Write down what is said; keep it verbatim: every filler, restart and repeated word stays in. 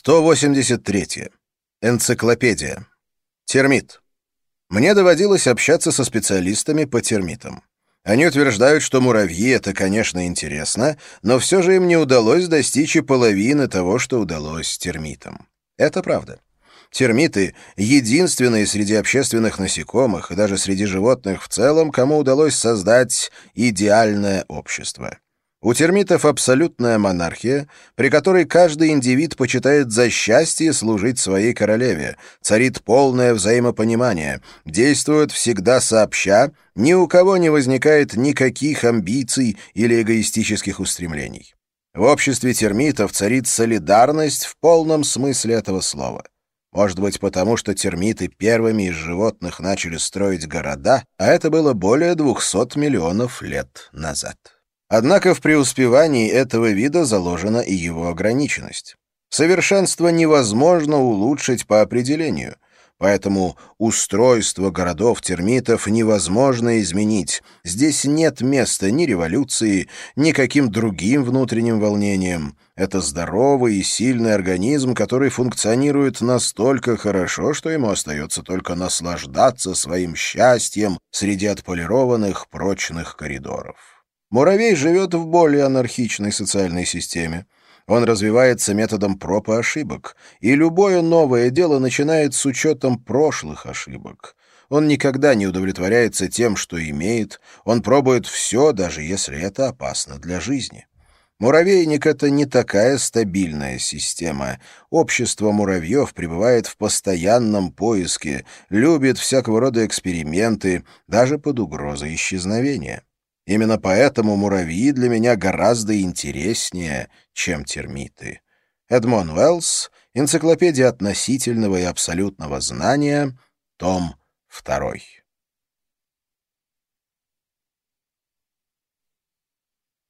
сто восемьдесят третье. Энциклопедия. Термит. Мне доводилось общаться со специалистами по термитам. Они утверждают, что муравьи — это, конечно, интересно, но все же им не удалось достичь и половины того, что удалось термитам. Это правда. Термиты — единственные среди общественных насекомых и даже среди животных в целом, кому удалось создать идеальное общество. У термитов абсолютная монархия, при которой каждый индивид почитает за счастье служить своей королеве, царит полное взаимопонимание, действуют всегда сообща, ни у кого не возникает никаких амбиций или эгоистических устремлений. В обществе термитов царит солидарность в полном смысле этого слова. Может быть, потому что термиты первыми из животных начали строить города, а это было более двухсот миллионов лет назад. Однако в преуспевании этого вида заложена и его ограниченность. Совершенство невозможно улучшить по определению, поэтому устройство городов термитов невозможно изменить. Здесь нет места ни революции, ни каким другим внутренним волнениям. Это здоровый и сильный организм, который функционирует настолько хорошо, что ему остается только наслаждаться своим счастьем среди отполированных прочных коридоров. Муравей живет в более анархичной социальной системе. Он развивается методом проб и ошибок, и любое новое дело начинает с учетом прошлых ошибок. Он никогда не удовлетворяется тем, что имеет, он пробует все, даже если это опасно для жизни. Муравейник — это не такая стабильная система. Общество муравьев пребывает в постоянном поиске, любит всякого рода эксперименты, даже под угрозой исчезновения. Именно поэтому муравьи для меня гораздо интереснее, чем термиты. Эдмон Уэллс, «Энциклопедия относительного и абсолютного знания», том второй.